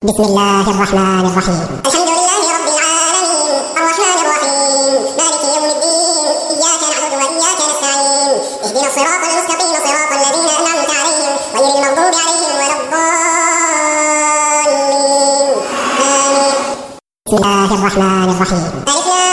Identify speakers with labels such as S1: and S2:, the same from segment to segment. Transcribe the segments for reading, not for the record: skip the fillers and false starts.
S1: بسم الله الرحمن الرحيم. الحمد لله رب العالمين الرحمن الرحيم مالك يوم الدين إياك نعبد وإياك نستعين اهدنا الصراط المستقيم صراط الذين أنعمت عليهم غير المغضوب عليهم ولا الضالين آمين. بسم الله الرحمن الرحيم. ألف لام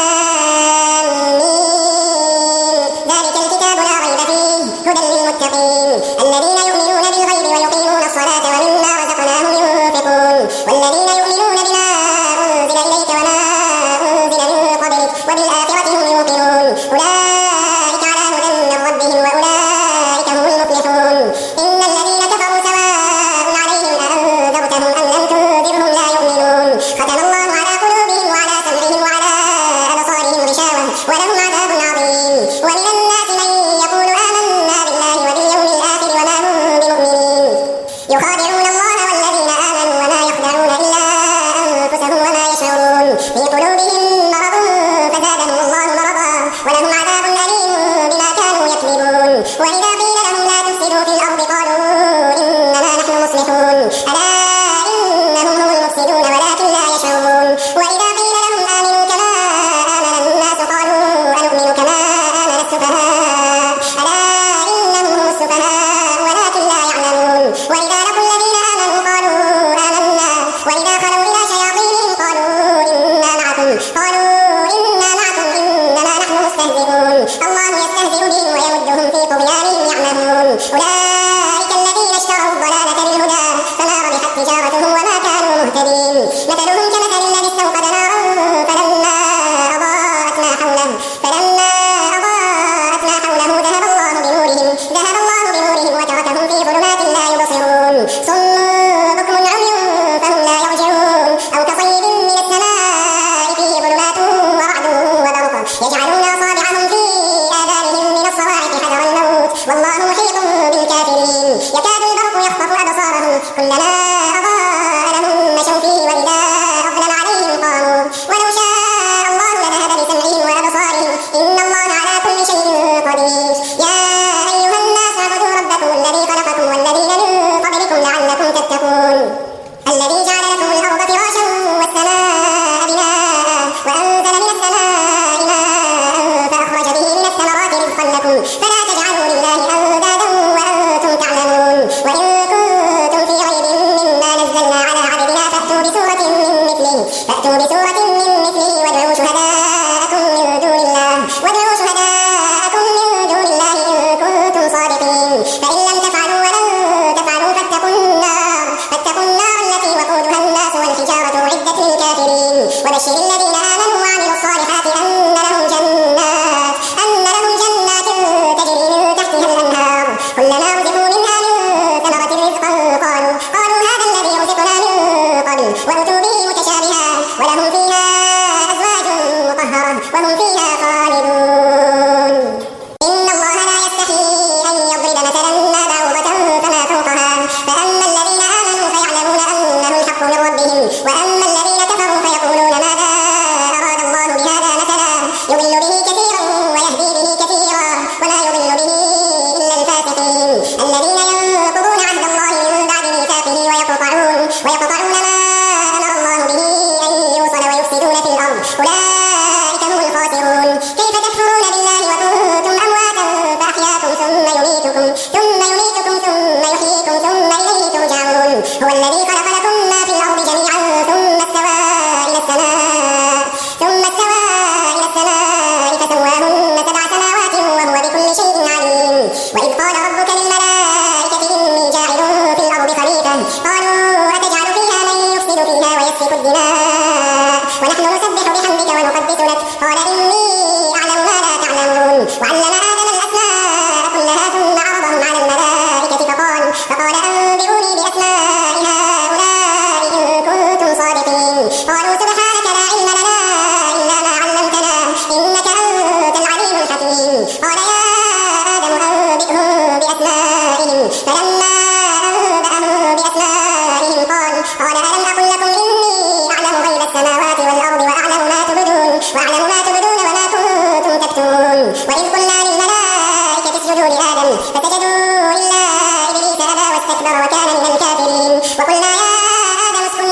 S1: ميم ذلك الكتاب لا ريب فيه هدى للمتقين الذين يؤمنون بالغيب ويقيمون الصلاة ومما رزقناهم ينفقون والذين يؤمنون بما أنزل إليك وما أنزل من قبلك وبالآخرة هم يوقنون أولئك على هدى من ربهم وأولئك هم المفلحون. إن الذين كفروا سواء عليهم أأنذرتهم أم لم تنذرهم لا يؤمنون ختم الله على قلوبهم وعلى سمعهم وعلى أبصارهم غشاوة ولهم عذاب عظيم. ومن الناس من يقول آمنا بالله وباليوم الآخر وما هم بمؤمنين يخادعون الله والذين آمنوا وما يخدعون إلا أنفسهم وما يشعرون في قلوبهم مرض فزادهم الله مرضا ولهم عذاب أليم بما كانوا يكذبون. وإذا قيل لهم لا تفسدوا في الأرض قالوا إنما نحن مصلحون ألا إنهم هم المفسدون ولكن لا يشعرون. وإذا قيل لهم آمنوا كما آمن الناس قالوا أنؤمن كما آمن السفهاء ألا إنهم هم السفهاء ولكن لا يعلمون. وإذا لقوا الذين آمنوا قالوا آمنا وإذا خلوا إلى شياطينهم قالوا إنا معكم إنما نحن مستهزئون الله يستهزئ بهم ويمدهم في طغيانهم يعمهون. أولئك الذين اشتروا الضلالة بالهدى فما ربحت تجارتهم وما كانوا مهتدين. مثلهم كمثل الذي استوقد نارا فلما أضاءت ما حوله ذهب الله بنورهم وتركهم في ظلمات لا يبصرون صم بكم عمي فهم لا يرجعون أو كصيب من السماء فيه ظلمات ورعد وبرق يجعلون أصابعهم في آذانهم من الصواعق حذر الموت والله محيط بالكافرين. يكاد البرق يخطف أبصارهم كلما أضاء لهم مشوا فيه وإذا أظلم عليهم قاموا ولو شاء الله لذهب بسمعهم وأبصارهم إن الله على كل شيء قدير. يا أيها الناس اعبدوا ربكم الذي خلقكم والذين من قبلكم لعلكم تتقون الذي جعل لكم الأرض فراشا والسماء بناء وأنزل من السماء ماء فأخرج به من الثمرات رزقا لكم فلا تجعلوا لله أندادا وأنتم تعلمون. وإن كنتم في ريب مما نزلنا على عبدنا فأتوا بسورة من مثله وادعوا شهداءكم من دون الله إن كنتم صادقين فإن لم تفعلوا ولن تفعلوا فاتقوا النار التي وقودها الناس والحجارة أعدت للكافرين. وبشر الذين آمنوا وعملوا الصالحات أن لهم جنات تجري من تحتها الأنهار كلما رزقوا منها من ثمرة رزقا قالوا هذا الذي رزقنا من قبل وأتوا به متشابها ولهم فيها أزواج مطهرة وهم فيها خالدون. إن الله لا يستحيي أن يضرب مثلا ما بعوضة فما فوقها فأما الذين آمنوا فيعلمون أنه الحق من ربهم وأما الذين كفروا فيقولون ماذا أراد الله بهذا مثلا يضل به كثيرا ويهدي به كثيرا وما يضل به إلا الفاسقين الذين ينقضون عهد الله من بعد ميثاقه ويقطعون ما أمر الله به أن يوصل ويفسدون في الأرض أولئك هم الخاسرون. كيف تكفرون بالله وكنتم أمواتا فأحياكم ثم يحييكم ثم يحييكم ثم إليه ترجعون. هو الذي خلق لكم ما في الأرض جميعا ثم استوى إلى السماء فسواهن 7 سماوات وهو بكل شيء عليم. وإذ قال ربك للملائكة إني جاعل في الأرض خليفة قالوا أتجعل فيها من يفسد فيها ويسفك الدماء ونحن نسبح بحمدك ونقدس لك قال إني أعلم ما لا تعلمون. وعلم آدم الأسماء كلها ثم عرضهم على الملائكة فقال أنبئوني بأسماء هؤلاء إن كنتم صادقين قالوا سبحانك لا علم لنا إلا ما علمتنا إنك أنت العليم الحكيم. قال يا آدم أنبئهم بأسمائهم فلما أنبأهم بأسمائهم قال ألم أقل لكم إني أعلم غيب السماوات والأرض وأعلم ما تبدون وما كنتم تكتمون. وإذ قلنا للملائكة اسجدوا لآدم فسجدوا إلا إبليس أبى واستكبر وكان من الكافرين. وقلنا يا آدم اسكن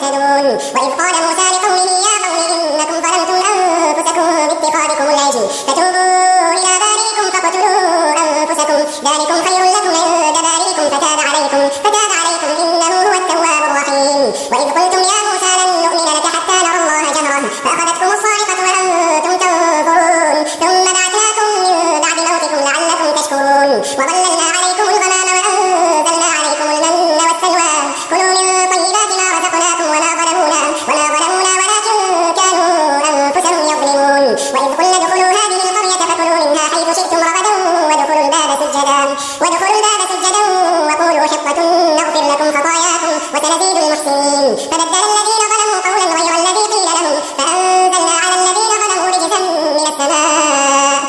S1: مهتدون. وإذ قال موسى لقومه يا قوم إنكم ظلمتم أنفسكم باتخاذكم العجل فتوبوا إلى بارئكم فاقتلوا أنفسكم ذلكم خير لكم عند بارئكم فتاب عليكم إنه هو التواب الرحيم. وإذ قلتم يا موسى لن نؤمن لك حتى نرى الله جهرة فأخذتكم الصاعقة وأنتم تنظرون ثم بعثناكم من بعد موتكم لعلكم تشكرون. وظللنا عليكم الغمام وأنزلنا عليكم المن والسلوى كلوا من طيبات ما رزقناكم وما ظلمونا ولكن كانوا أنفسهم يظلمون. وإذ قلنا ادخلوا هذه القرية فكلوا منها حيث شئتم رغدا وادخلوا الباب سجدا وقولوا حطة نغفر لكم خطاياكم وسنزيد المحسنين. فبدل الذين ظلموا قولا غير الذي قيل لهم فأنزلنا على الذين ظلموا رجزا من السماء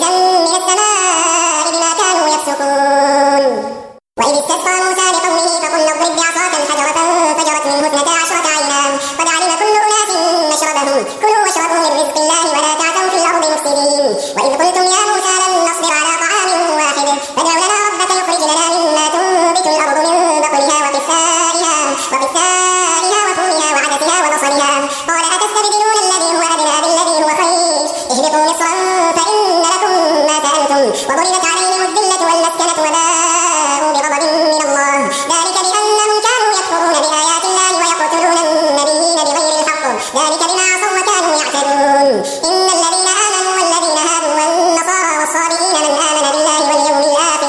S1: بما كانوا يفسقون. وإذ استسقى موسى لقومه فقلنا اضرب بعصاك الحجر فانفجرت منه 12 عينا قد علم كل أناس مشربهم كلوا واشربوا من رزق الله ولا تعثوا في الأرض مفسدين. وإذ قلتم يا موسى لن نصبر على طعام واحد فادع لنا ربك يخرج لنا مما تنبت الأرض من بقلها وقثائها وفومها وعدسها وبصلها قال أتستبدلون الذي هو أدنى بالذي هو خير اهبطوا مصرا فإن لكم ما سألتم وضربت عليهم الذلة والمسكنة وباءوا بغضب من الله ذلك بأنهم كانوا يكفرون بآيات الله ويقتلون النبيين بغير الحق ذلك بما عصوا وكانوا يعتدون. إن الذين آمنوا والذين هادوا والنصارى والصابئين من آمن بالله واليوم الآخر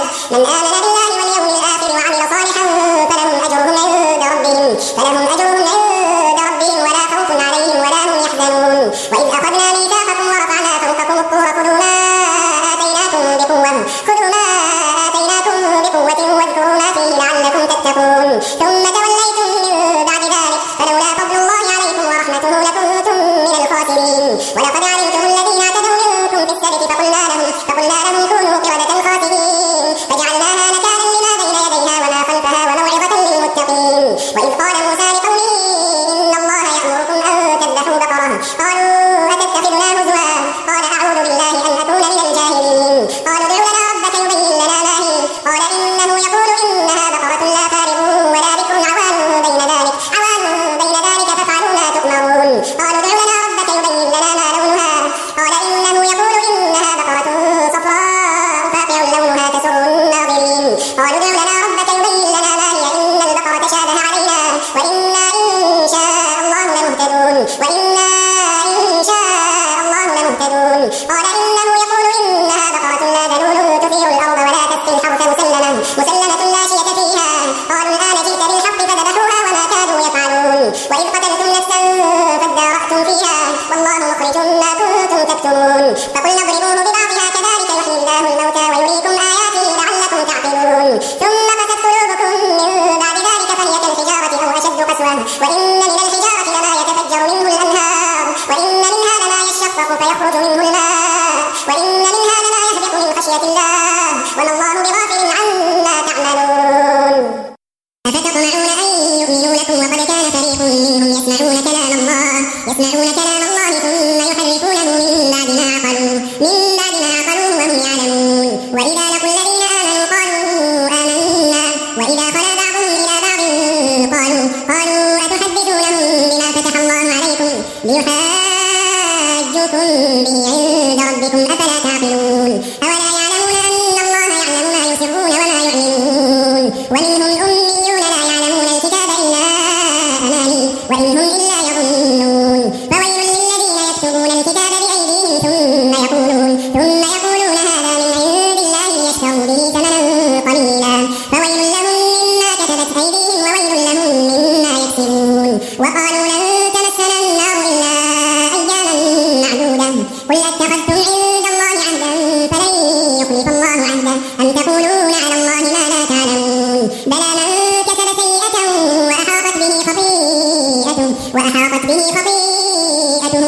S1: وعمل صالحا فلهم أجرهم عند ربهم ولا خوف عليهم ولا هم يحزنون. وإذ أخذنا ميثاقكم ورفعنا فوقكم الطور خذوا ما آتيناكم بقوة واذكروا ما فيه لعلكم تتقون ثم توليتم من بعد ذلك فلولا فضل الله عليكم ورحمته لكنتم من الخاسرين. ولقد علمتم الذين اعتدوا منكم في السبت فقلنا لهم كونوا قردة خاسرين فجعلناها نكالا لما بين يديها وما خلفها وموعظة للمتقين. وإذ قال موسى لقومه إن الله يأمركم أن تذبحوا بقرة قالوا أتتخذنا هزوا قال أعوذ بالله أن أكون من الجاهلين. قالوا ادع لنا ربك يبين لنا ما هي قال إنه يقول إنها بقرة لا فارغ ولا بكر عوان بين ذلك فافعلوا ما تؤمرون. قالوا ادع لنا ربك يبين لنا ما لونها قال إنه يقول إنها بقرة صفراء فاقع لونها تسر الناظرين. قالوا ادع لنا ربك يبين لنا ما هي إن البقرة تشابه علينا وإنا إن شاء الله لمهتدون. قال إنه يقول إنها بقرة لا ذلول تثير الأرض ولا تسقي الحرث مسلمة لا شية فيها. قالوا الآن جئت بالحق فذبحوها وما كادوا يفعلون. وإذ قتلتم نفسا فادارأتم فيها والله مخرج ما كنتم تكتمون. فقلنا اضربوه ببعضها كذلك يحيي الله الموتى ويريكم آياته لعلكم تعقلون. ثم قست قلوبكم من بعد ذلك فهي كالحجارة أو أشد قسوة وإن من الحجارة لما يتفجر منه الأنهار وإن منها لما يشقق فيخرج منه الماء وإن منها لما يهبط من خشية الله وما الله بغافل عما تعملون. أفتطمعون أن يؤمنوا لكم وقد كان فريق منهم يسمعون كلام الله ثم يحرفونه من بعد ما عقلوه وهم يعلمون. وإذا لقوا الذين آمنوا قالوا آمنا وإذا خلا بعضهم إلى بعض قالوا أتحدثونهم بما فتح الله عليكم ليحاجوكم به عند ربكم أفلا تعقلون. أولا يعلمون أن الله يعلم ما يسرون وما يعلنون. ومنهم أميون لا يعلمون الكتاب إلا أماني وإن هم إلا يظنون. فويل للذين يكتبون الكتاب بأيديهم ثم يقولون هذا من عند الله ليشتروا به ثمنا قليلا فويل لهم مما كتبت أيديهم وويل لهم مما يكسبون. وقالوا لن تمسنا النار إلا أياما معدودة قل اتخذتم عند الله عهدا فلن يخلف الله عهده أم تقولون على الله ما لا تعلمون. بلى من كسب سيئة وأحاطت به خطيئته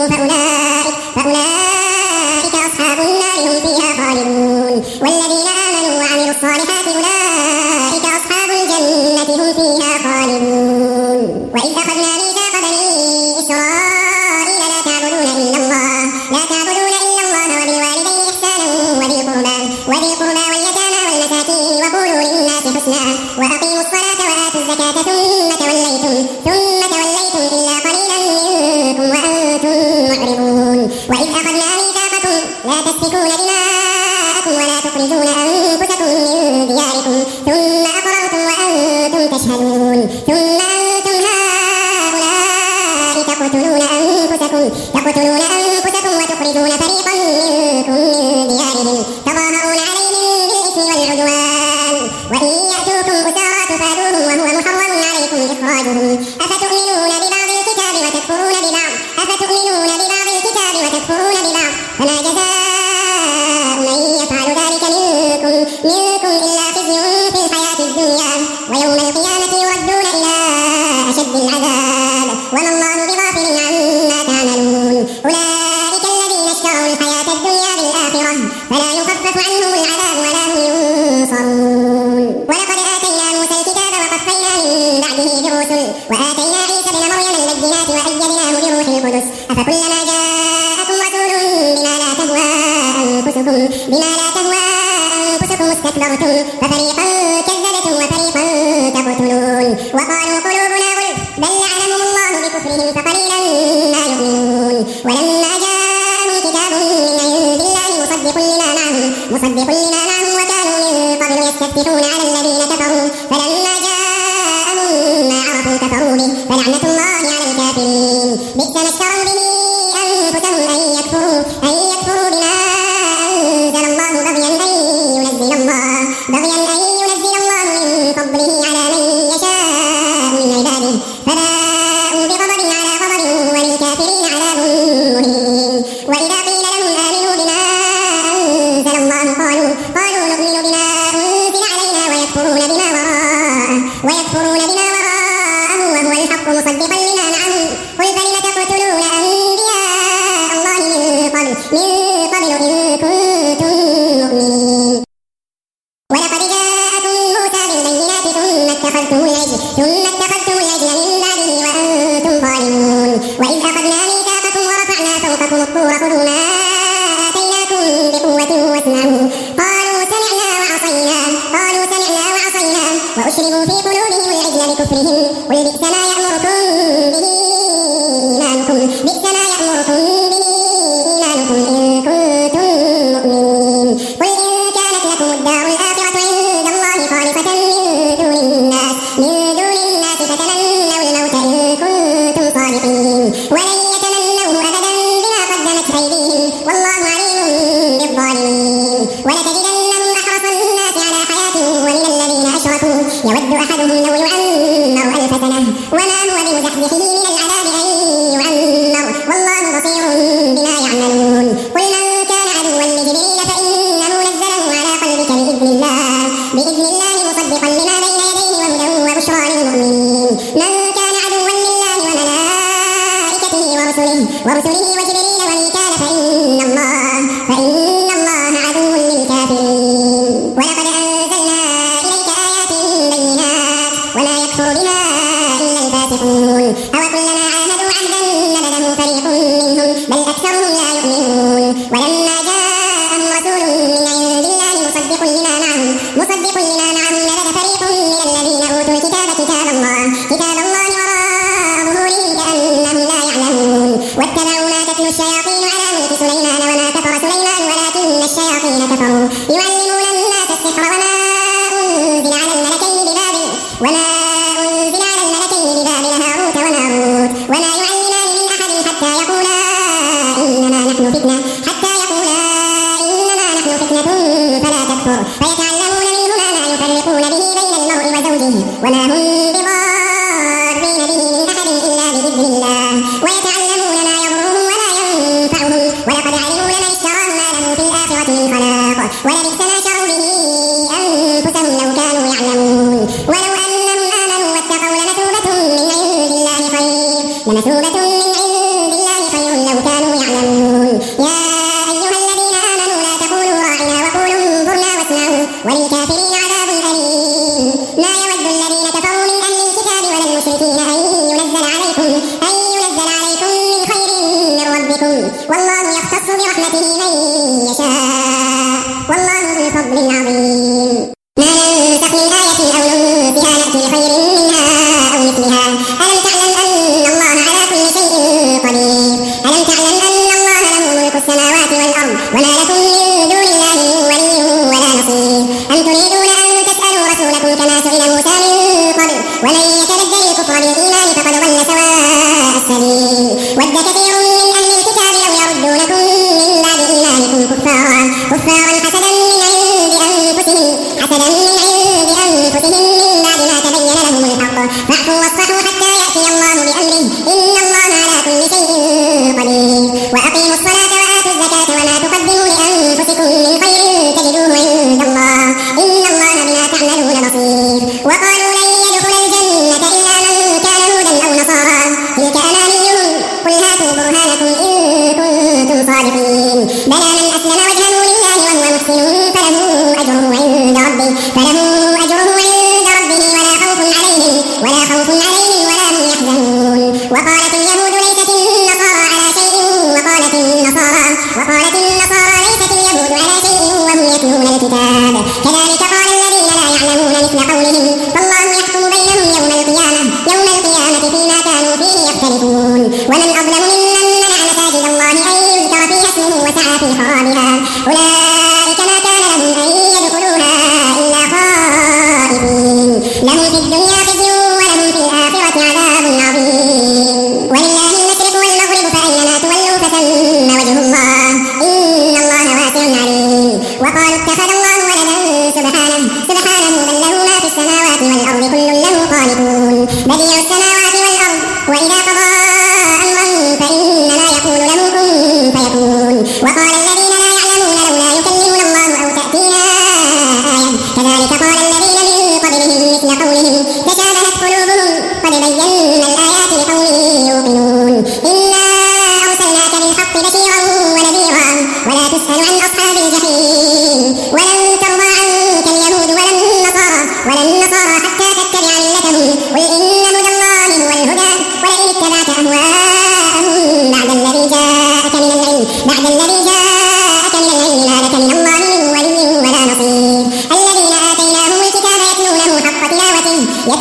S1: فأولئك أصحاب النار هم فيها خالدون. والذين آمنوا وعملوا الصالحات أولئك أصحاب الجنة هم فيها خالدون. وإذ أخذنا ميثاق بني إسرائيل لا تعبدون إلا الله وبالوالدين إحسانا وذي القربى واليتامى والمساكين وقولوا للناس حسنا وأقيموا الصلاة وآتوا الزكاة ثم توليتم إلا تقتلون أنفسكم وتخرجون فريقا منكم من ديارهم تظاهرون عليهم بالإثم والعدوان وإن يأتوكم أسارى تفادوهم وهو محرم عليكم إخراجهم أفتؤمنون ببعض الكتاب وتكفرون ببعض فما جزاء من يفعل ذلك منكم إلا خزي في الحياة الدنيا ويوم القيامة يردون إلى أشد العذاب وما الله بغافل عما تعملون أولئك الذين اشتروا الحياة الدنيا بالآخرة فلا يخفف عنهم العذاب ولا هم ينصرون ولقد آتينا موسى الكتاب وقفينا من بعده بالرسل وآتينا عيسى ابن مريم البينات وأيدناه بروح القدس أفكلما جاءكم رسول بما لا تهوى أنفسكم استكبرتم ففريقا كذبتم وفريقا تقتلون وقالوا قلوبنا غلف بل لعنهم الله بكفرهم فقليلا ما يؤمنون ولما جاءهم كتاب من عند الله مصدق لما معهم وكانوا من قبل يستفتحون على الذين كفروا فلما جاءهم ما عرفوا كفروا به فلعنة الله على الكافرين بئس ما اشتروا به أنفسهم أن يكفروا بما أنزل الله بغيا أن ينزل الله من فضله على من يشاء من عباده فباءوا بغضب على غضب وللكافرين عذاب مهين وإذا قيل لهم آمنوا بما أنزل الله قالوا نؤمن بما أنزل علينا ويكفرون بما وراءه وهو الحق مصدقا لما معهم قل فلم تقتلون أنبياء الله من قبل إن كنتم مؤمنين ولقد جاءكم موسى بالبينات ثم اتخذتم العجل من بعده وأنتم ظالمون وإذ أخذنا ميثاقكم ورفعنا فوقكم الطور خذوا ما آتيناكم بقوة واسمعوا قالوا سمعنا وعصينا وأشربوا في قلوبهم العجل بكفرهم قل بئس ما يأمركم به إيمانكم إن كنتم مؤمنين قل إن كانت لكم الدار الآخرة عند الله خالصة من دون الناس فتمنوا الموت إن كنتم صادقين ولن يتمنوه أبدا بما قدمت أيديهم والله عليم بالظالمين ولتجدنهم أحرص الناس على حياة ومن الذين أشركوا يود أحدهم لو يعمر 1000 سنة وما هو بمزحزحه من العذاب أن يعمر والله بصير بما يعملون قل من كان عدوا لجبريل فإنه نزله على قلبك بإذن الله مصدقا لما بين يديه وهدى وبشرى للمؤمنين من كان عدوا لله وملائكته ورسله وجبريل وميكال فإن الله عدو للكافرين ولقد أنزلنا إليك آيات بينات وما يكفر بها إلا الفاسقون أوكلما عاهدوا عهدا نبذه فريق منهم بل أكثرهم لا يؤمنون ولما جاءهم رسول من عند الله مصدق لما معهم نبذ فريق من الذين أوتوا الكتاب كتاب الله وراء ظهورهم كأنهم لا يعلمون واتبعوا ما تتلو الشياطين على ملك سليمان وما كفر سليمان ولكن الشياطين كفروا يعلمون الناس السحر وما أنزل على الملكين ببابل هاروت وماروت وما يعلمان من أحد حتى يقولا إنما نحن فتنة فلا تكفر فيتعلمون منهما ما يفرقون به بين المرء وزوجه وما هم بضارين به من أحد إلا بإذن الله ويتعلمون ما يضرهم ولا ينفعهم ولقد علموا لمن اشتراه ما له في الآخرة من خلاق ولبئس ما شروا به أنفسهم لو كانوا يعلمون ولو أنهم آمنوا واتقوا لمثوبة من عند الله خير لو كانوا يعلمون يا أيها الذين آمنوا لا تقولوا راعنا وقولوا انظرنا واسمعوا وللكافرين عذاب أليم ما يود الذين كفروا من أهل الكتاب ولا المشركين أن ينزل عليكم من خير من ربكم والله يختص برحمته من يشاء والله ذو الفضل العظيم ما ننسخ من آية أو ننسها نأتي بخير منها أو مثلها ألم تعلم أن الله على كل شيء قدير السماوات والأرض وما لكم من دون الله من ولي ولا نصير أم تريدون أن تسألوا رسولكم كما سئل موسى من قبل ومن يتبدل الكفر بالإيمان فقد ضل سواء السبيل ود كثير من أهل الكتاب وقالت اليهود ليست النصارى على شيء وقالت النصارى ليست اليهود على شيء وهم يتلون الكتاب كذلك قال الذين لا يعلمون مثل قولهم فالله يحكم بينهم يوم القيامة فيما كانوا فيه يختلفون ومن أظلم ممن منع مساجد الله أن يذكر فيها اسمه وسعى في خرابها أولئك ما كان لهم أن يدخلوها إلا خائفين لهم في الدنيا خزي ولهم في الآخرة عذاب عظيم ولله المشرق والمغرب فأينما تولوا فثم وجه الله إن الله واسع عليم وقالوا اتخذ الله ولدا سبحانه بل له ما في السماوات والأرض كل له قانتون بديع السماوات والأرض وإذا قضى أمرا فإنما يقول له كن فيكون وقال الذين لا يعلمون لولا يكلمنا الله أو تأتينا آية كذلك قال الذين من قبلهم مثل قولهم تشابهت قلوبهم قد بينا الآيات لقوم يوقنون إنا أرسلناك بالحق بشيرا ونذيرا ولا تسأل عن أصحاب الجحيم ولن ترضى عنك اليهود ولا النصارى حتى تتبع ملتهم قل إن هدى الله هو الهدى ولئن اتبعت أهواءهم بعد الذي جاءك من العلم ما لك من الله من ولي ولا نصير الذين آتيناهم الكتاب يتلونه حق تلاوته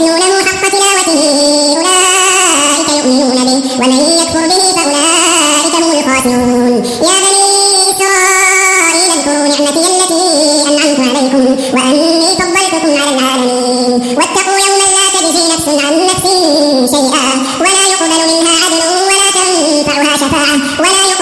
S1: أولئك يؤمنون به ومن يكفر به فأولئك هم الخاسرون يا بني إسرائيل اذكروا نعمتي التي أنعمت عليكم وأني فضلتكم على العالمين واتقوا يوما لا تجزي نفس عن نفس شيئا ولا يقبل منها عدل ولا تنفعها شفاعة ولا هم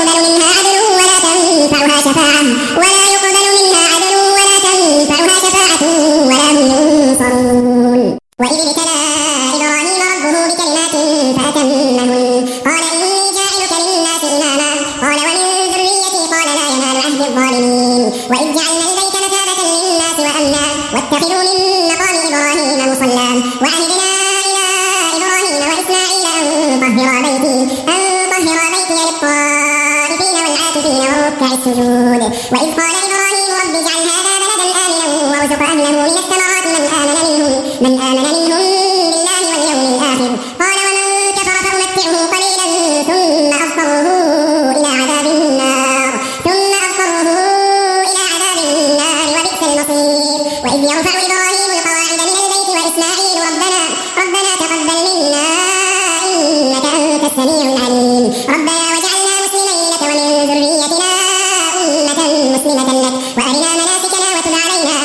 S1: ينصرون وإذ ابتلى إبراهيم ربه بكلمات فأتمهن قال إني جاعلك للناس إماما قال ومن ذريتي قال لا ينال عهد الظالمين وإذ جعلنا البيت مثابة للناس وأمنا واتخذوا من مقام إبراهيم مصلى وعهدنا إلى إبراهيم وإسماعيل أن طهر بيتي للطائفين والعاكفين والركع السجود وإذ قال إبراهيم رب اجعل هذا بلدا آمنا وارزق أهله من الثمرات من آمن منهم بالله واليوم الآخر قال ومن كفر فأمتعه قليلا ثم أضطره إلى عذاب النار وبئس المصير وإذ يرفع إبراهيم القواعد من البيت وإسماعيل ربنا تقبل منا إنك أنت السميع العليم ربنا وجعلنا مسلمين لك ومن ذريتنا أمة مسلمة لك وأرنا مناسكنا وتب علينا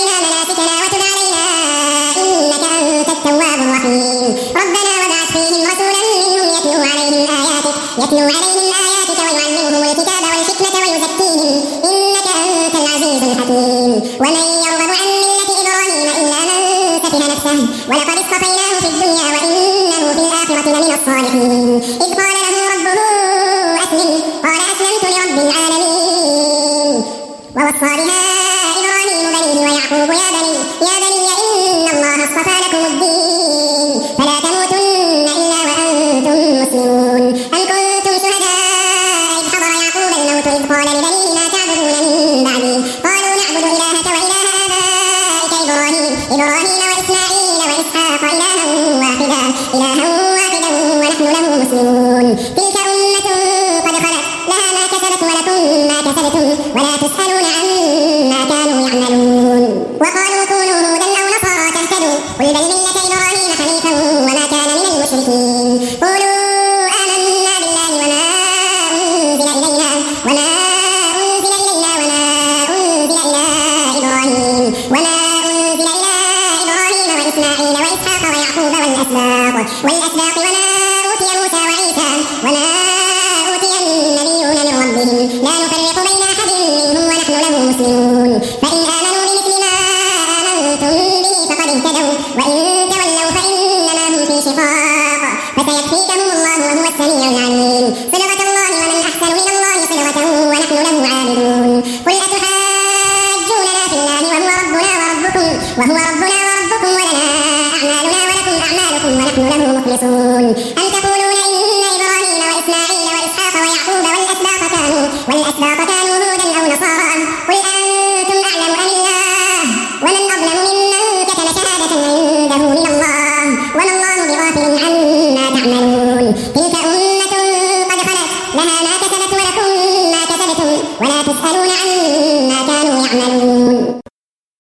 S1: إنك أنت التواب الرحيم ربنا وابعث فيهم رسولا منهم يتلو عليهم آياتك ويعلمهم الكتاب والحكمة ويزكيهم إنك أنت العزيز الحكيم ومن يرغب عن ملة إبراهيم إلا من سفه نفسه ولقد اصطفيناه في الدنيا وإنه في الآخرة لمن الصالحين إذ قال له ربه أسلم قال أسلمت لرب العالمين ووصى بها إبراهيم بنيه ويعقوب يا بني إن الله اصطفى لكم الدين فلا تموتن إلا وأنتم مسلمون أم كنتم شهداء إذ حضر يعقوب الموت إذ قال لبنيه ما تعبدون من بعدي قالوا نعبد إلهك وإله آبائك إبراهيم وإسماعيل وإسحاق إلها واحدا ونحن له مسلمون تلك أمة قد خلت لها ما كسبت ولكم ما كسبتم ولا تسألون عما كانوا يعملون وقالوا كونوا هودا أو نصارى تهتدوا قل بل ملة إبراهيم حنيفا وما كان من المشركين قولوا آمنا بالله وما أنزل إلينا وما أنزل إلى إبراهيم وإسماعيل وإسحاق ويعقوب والأسباط وما أوتي موسى وعيسى وما أوتي النبيون من ربهم لا نفرق بين أحد منهم ونحن له مسلمون فإن آمنوا بمثل ما آمنتم به فقد اهتدوا وإن تولوا فإنما هم في شقاق فسيكفيكهم الله وهو السميع العليم صبغة الله ومن أحسن من الله صبغة ونحن له عابدون قل أتحاجوننا في الله وهو ربنا وربكم ولنا أعمالنا ولكم أعمالكم ونحن له مخلصون أم تقولون إن إبراهيم وإسماعيل وإسحاق ويعقوب والأسباط كانوا هودا أو نصارى قل أنتم أعلم أم الله ومن أظلم ممن كتم شهادة عنده من الله وما الله بغافل عما تعملون عما كانوا يعملون